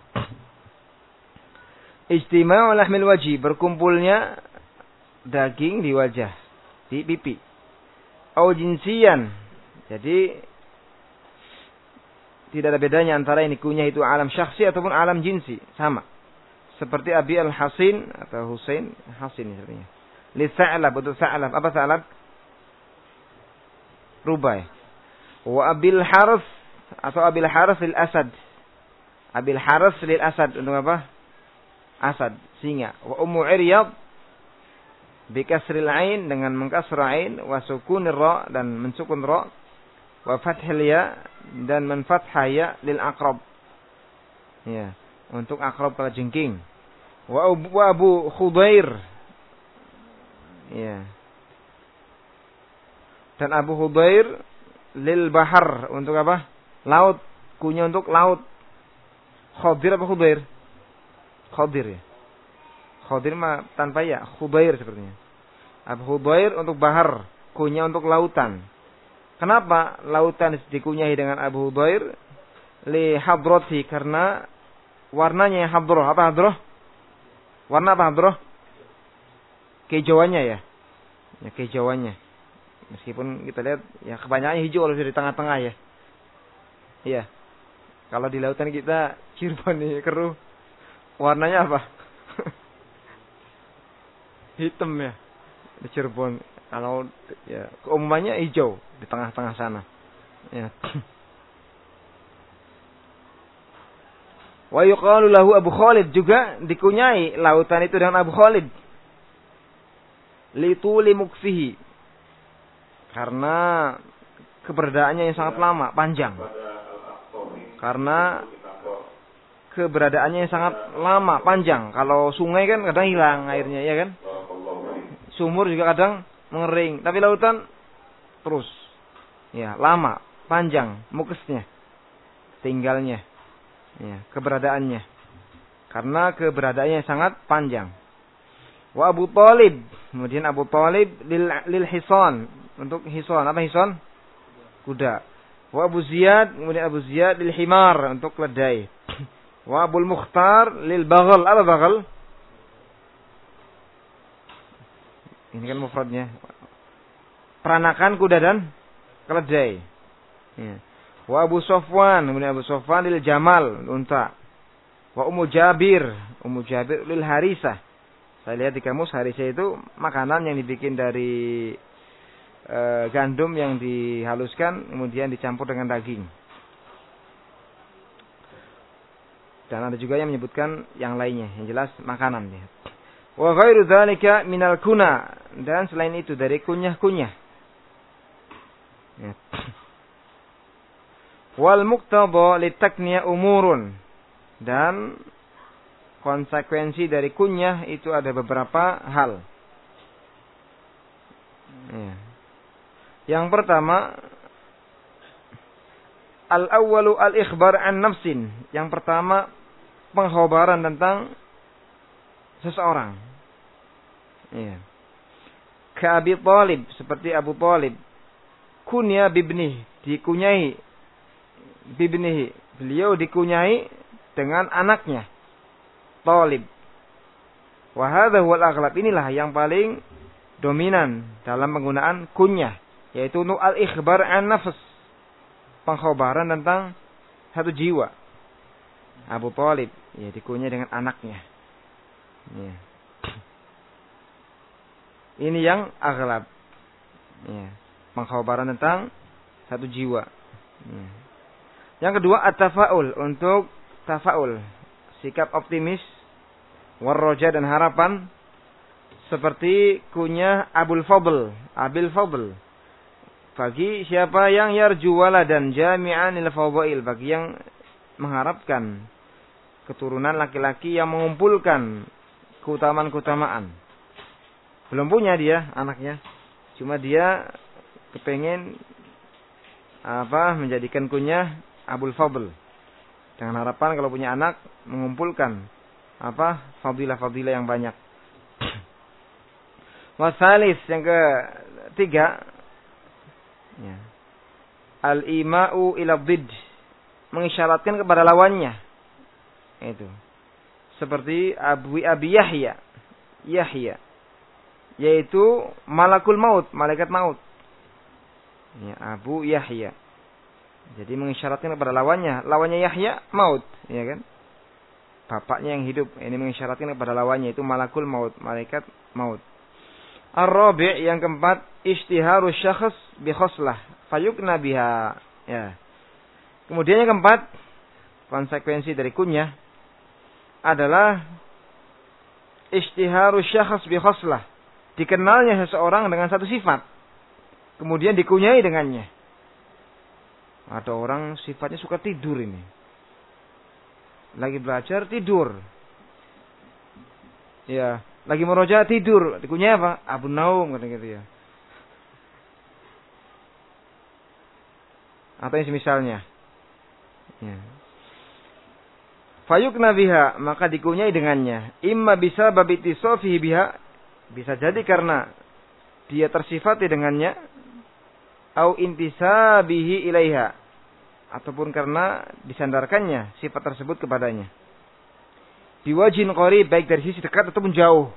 Ijtima'u lahmil wajhi, berkumpulnya daging di wajah, di pipi. Au jinsiyan. Jadi tidak ada bedanya antara yang dikunyah itu alam syakhsi ataupun alam jinsi, sama. Seperti Abi Al-Hasin atau Husain Hasin misalnya. Li Sa'lab, betul Sa'lab. Apa Sa'lab? Rubai. Wa Abil Harith atau Abil Harith lil Asad. Abil Harith lil Asad untuk apa? Asad, singa. Wa Ummu Iryad bi kasril ain, dengan mengkasr ain, wa sukunir ra, dan mensukun ra, wa fathil ya, dan menfathah ya lil aqrab. Ya, untuk aqrab kalajengking. Wa Abu, wa Abu Khudair. Ya. Dan Abu Khudair lil bahar, untuk apa? Laut, kunyah untuk laut. Khadir apa Khudair? Khadir ya. Khadir mah tanpa ya, Khudair sepertinya. Abu Khudair untuk bahar, kunyah untuk lautan. Kenapa lautan dikunyahi dengan Abu Khudair? Li hadrati, karena warnanya yang hadroh. Apa hadroh? Warna apa hadroh? Kehijauannya ya. Ya kehijauannya. Meskipun kita lihat ya kebanyakan hijau kalau di tengah-tengah ya. Iya. Kalau di lautan kita Cirebon nih keruh. Warnanya apa? Hitam ya. Di Cirebon. Kalau ya keumumannya hijau di tengah-tengah sana. Ya. Wa yuqalu lahu Abu Khalid, juga dikunyai lautan itu dengan Abu Khalid. Lituli mukfihi, karena keberadaannya yang sangat lama, panjang. Karena keberadaannya yang sangat lama, panjang. Kalau sungai kan kadang hilang airnya, ya kan? Sumur juga kadang mengering, tapi lautan terus. Ya, lama, panjang, mukesnya, tinggalnya, ya, keberadaannya. Karena keberadaannya sangat panjang. Wa Abu Talib, kemudian Abu Talib lil, lil hisan, untuk hisan, apa hisan? Kuda. Wa Abu Ziyad, kemudian Abu Ziyad lil himar, untuk keledai. Wa Abul Mukhtar lil baghal, apa baghal? Ini kan mufradnya. Peranakan kuda dan keledai. Ya. Wa Abu Sofwan, kemudian Abu Sofwan lil jamal, unta. Wa Ummu Jabir, Ummu Jabir lil harisah. Saya lihat di kamus, harisah itu makanan yang dibikin dari e, gandum yang dihaluskan kemudian dicampur dengan daging. Dan ada juga yang menyebutkan yang lainnya, yang jelas makanan. Wa ghairu dzalika minal kuna, dan selain itu dari kunyah-kunyah. Ya. Wal muqtada litakniya umurun, dan konsekuensi dari kunyah itu ada beberapa hal. Ya. Yang pertama, al-awwalu al-ikhbar an nafsin. Yang pertama, pengkhabaran tentang seseorang. Ya. Ka Abi Talib, seperti Abu Talib. Kunya bibnih, dikunyai bibnihi. Beliau dikunyai dengan anaknya, Talib. Wa hadza huwal aghlab, inilah yang paling dominan dalam penggunaan kunyah, yaitu untuk al-ikhbar an nafs, pengkhabaran tentang satu jiwa. Abu Talib ya dikunyai dengan anaknya. Ya. Ini yang aghlab. Ya. Pengkhabaran tentang satu jiwa. Ya. Yang kedua at-tafaul, untuk tafaul, sikap optimis, warroja dan harapan, seperti kunyah Abul Fadl, Abil Fadl. Bagi siapa yang yarju waladan jami'an lil fadhail, bagi yang mengharapkan keturunan laki-laki yang mengumpulkan keutamaan-keutamaan. Belum punya dia anaknya, cuma dia kepengen apa menjadikan kunyah Abul Fadl, dengan harapan kalau punya anak mengumpulkan apa fadilah-fadilah yang banyak. Wasalis, yang ketiga, ya, al-ima'u ila dhid, mengisyaratkan kepada lawannya. Itu seperti Abu Abi Yahya, Yahya, yaitu malakul maut, malaikat maut. Ya, Abu Yahya. Jadi mengisyaratkan kepada lawannya. Lawannya Yahya maut, ya kan? Bapaknya yang hidup. Ini mengisyaratkan kepada lawannya, itu malakul maut, malaikat maut. Ar-rabi', yang keempat, ishtiharu syakhs bi khoslah fayukna biha. Ya. Kemudian yang keempat, konsekuensi dari kunyah adalah ishtiharu syakhs bi khoslah, dikenalnya seseorang dengan satu sifat, kemudian dikunyai dengannya. Ada orang sifatnya suka tidur ini. Lagi belajar tidur. Ya, lagi meroja tidur. Dikunyai apa? Abu Naum, kata gitu ya. Atau yang semisalnya. Ya. Fayukna biha, maka dikunyai dengannya. Imma bisa babiti sofihi biha, bisa jadi karena dia tersifati dengannya, au intisabihi ilaiha, ataupun karena disandarkannya sifat tersebut kepadanya. Biwajhin qarib, baik dari sisi dekat ataupun jauh.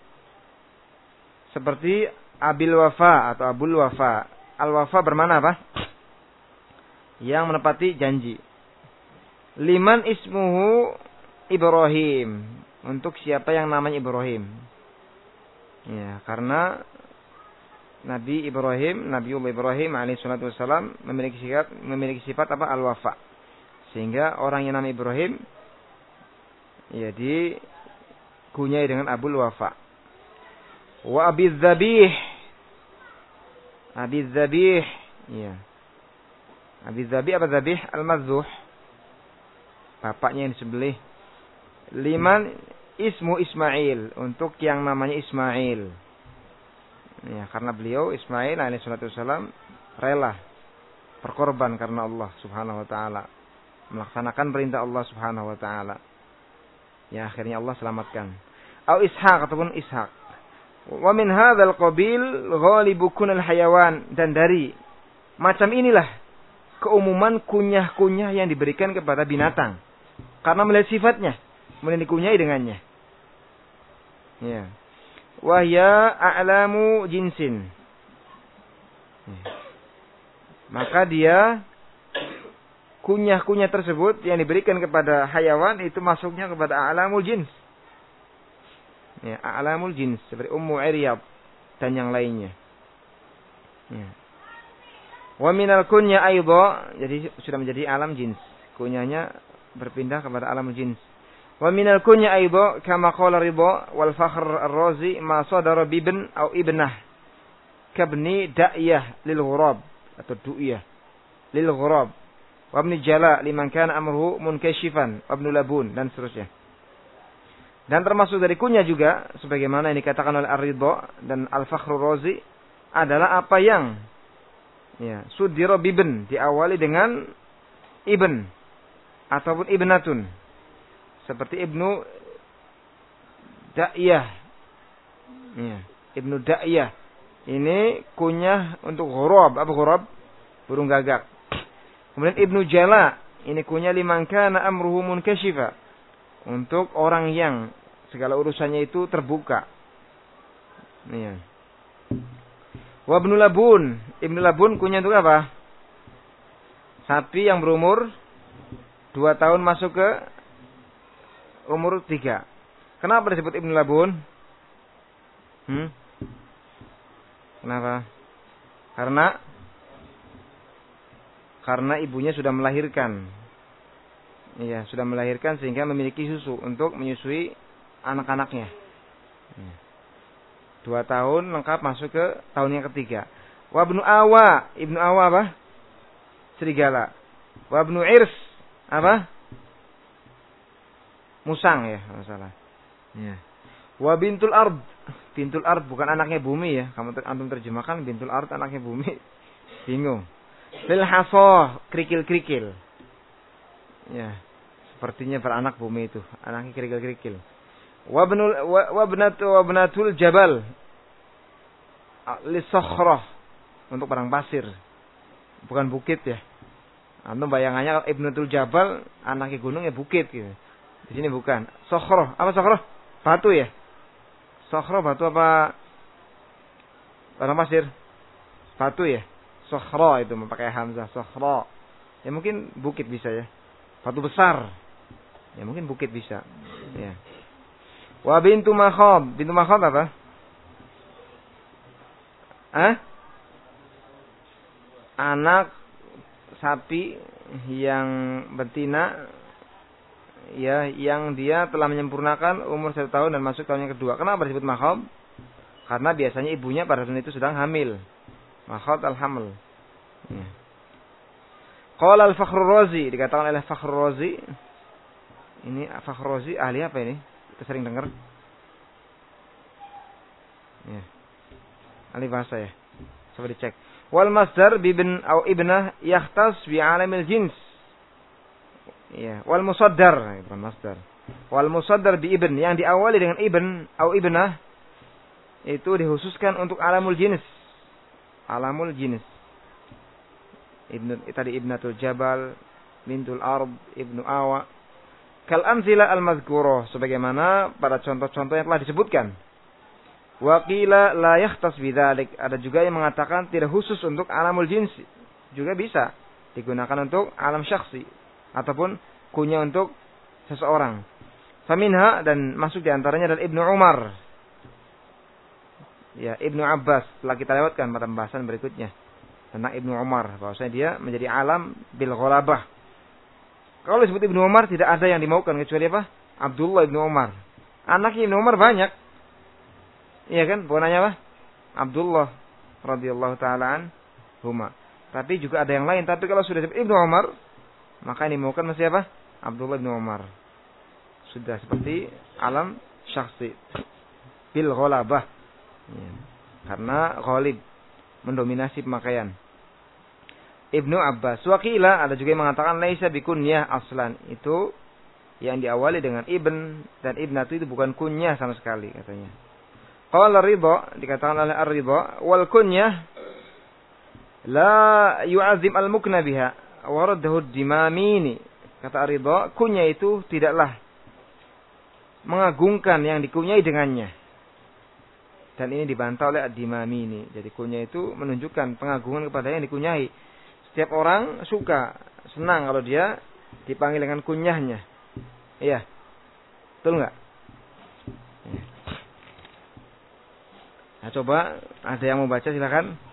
Seperti Abil Wafa atau Abul Wafa. Al Wafa bermana apa? Yang menepati janji. Liman ismuhu Ibrahim, untuk siapa yang namanya Ibrahim. Ya, karena Nabi Ibrahim, Nabi Ibrahim alaihi salatu wassalam memiliki sifat memiliki sifat apa? Al-Wafa. Sehingga orang yang namanya Ibrahim ya dikunyai dengan Abul Wafa. Wa Abiz Zabih. Abiz Zabih, ya. Abiz Zabih apa Zabih? Al-Madzuh. Bapaknya yang disembelih. Liman ismu Ismail, untuk yang namanya Ismail. Ya, karena beliau Ismail alaihi salatu wasallam rela berkorban karena Allah Subhanahu wa taala, melaksanakan perintah Allah Subhanahu wa taala. Ya, akhirnya Allah selamatkan. Au Ishaq, ataupun Ishaq. Wa min hadzal qabil ghalibu kunal hayawan, dan dari macam inilah keumuman kunyah-kunyah yang diberikan kepada binatang. Karena melihat sifatnya, kemudian dikunyai dengannya. Ya. Wahya a'lamu jinsin. Maka dia kunyah-kunyah tersebut yang diberikan kepada hayawan itu masuknya kepada a'lamul jins. Ya, a'lamul jins seperti Ummu Iryab dan yang lainnya. Ya. Wa minal kunya aidha, jadi sudah menjadi alam jins. Kunyahnya berpindah kepada alamul jins. Wa minal kunya aidha kama qala Ridha wal Fakhr Ar-Razi ma sadara bibn au ibnah kabni da'iyah lil ghurab atau du'iyah lil ghurab wa ibn Jala liman kana amruhu munkashifan wa ibn Labun, dan seterusnya. Dan termasuk dari kunyah juga sebagaimana yang dikatakan oleh Ar-Ridha dan Al-Fakhr Ar-Razi adalah apa yang ya sudira bibn, diawali dengan ibn ataupun ibnatun, seperti Ibnu Da'iyah. Ya, Ibnu Da'iyah. Ini kunyah untuk ghurab. Apa ghurab? Burung gagak. Kemudian Ibnu Jala. Ini kunyah liman kana amruhu munkashifa, untuk orang yang segala urusannya itu terbuka. Ya. Wa Ibnu Labun. Ibnu Labun kunyah untuk apa? Sapi yang berumur dua tahun masuk ke umur tiga. Kenapa disebut Ibnu Labun? Hmm? Kenapa? Karena karena ibunya sudah melahirkan. Iya, sudah melahirkan sehingga memiliki susu untuk menyusui anak-anaknya. Dua tahun lengkap masuk ke tahun yang ketiga. Wabnu Awa, Ibnu Awa apa? Serigala. Wabnu Irs apa? Musang ya, masalah. Ya. Wa bintul ard. Bintul ard bukan anaknya bumi ya. Kamu antum terjemahkan bintul ard anaknya bumi. Bingung. Lil hasoh, kerikil-kerikil. Ya. Sepertinya beranak bumi itu, anaknya kerikil-kerikil. Wa binul wa binatu wa binatul jabal. Li sakhrah, untuk barang pasir. Bukan bukit ya. Antum bayangannya Ibnatul Jabal anaknya gunung ya bukit gitu. Di sini bukan. Sakhrah, apa sakhrah? Batu ya? Sakhrah batu apa? Barang pasir. Batu ya? Sakhrah itu memakai hamzah, sakhrah. Ya mungkin bukit bisa ya. Batu besar. Ya mungkin bukit bisa. Ya. Wa bintu Makhab. Bintu Makhab apa? Hah? Anak sapi yang betina ya, yang dia telah menyempurnakan umur satu tahun dan masuk tahun yang kedua. Kenapa disebut makhab? Karena biasanya ibunya pada saat itu sedang hamil. Makhab al-haml. Ya. Qala al-Fakhrur Razi, dikatakan oleh Fakhrur Razi. Ini Fakhrur Razi ahli apa ini? Kita sering dengar. Ya. Ahli bahasa ya. Coba dicek. Wal masdar bibn au ibnah yakhtas bi alamil jins. Ya, wal musaddar, bukan masdar. Wal musaddar bi ibn yang diawali dengan ibn au ibnah itu dikhususkan untuk alamul jins. Alamul jins. Ibnu tadi Ibnatul Jabal, Bintul Ard, Ibnu Awa. Kal amzila al-mazkurah, sebagaimana pada contoh-contoh yang telah disebutkan. Wa qila la yakhtas bidzalik, ada juga yang mengatakan tidak khusus untuk alamul jinsi, juga bisa digunakan untuk alam syakhsi ataupun kunya untuk seseorang. Faminha, dan masuk di antaranya adalah Ibnu Umar. Ya, Ibnu Abbas telah kita lewatkan pada pembahasan berikutnya tentang Ibnu Umar, bahwasanya dia menjadi alam bil ghalabah. Kalau disebut Ibnu Umar tidak ada yang dimaukan kecuali apa? Abdullah Ibnu Umar. Anaknya Ibnu Umar banyak. Iya kan? Bukan hanya apa? Abdullah radhiyallahu taala anhuma. Tapi juga ada yang lain. Tapi kalau sudah disebut Ibnu Umar, maka yang dimaukan masih apa? Abdullah Ibnu Umar. Sudah seperti alam syakhsi bil ghalabah. Ya. Karena ghalib, mendominasi pemakaian. Ibnu Abbas. Waqila, ada juga yang mengatakan laisa bikunyah aslan. Itu yang diawali dengan ibn dan ibnatu itu bukan kunyah sama sekali katanya. Qala Ridha, dikatakan oleh Ar-Ridha, wal kunyah la yu'azzim al-mukna biha wa raddahu ad-Dimamini. Kata Ar-Ridha, kunyah itu tidaklah mengagungkan yang dikunyai dengannya. Dan ini dibantah oleh ad-Dimamini. Jadi kunyah itu menunjukkan pengagungan kepada yang dikunyai. Setiap orang suka, senang kalau dia dipanggil dengan kunyahnya. Iya. Betul enggak? Nah, coba ada yang mau baca silakan.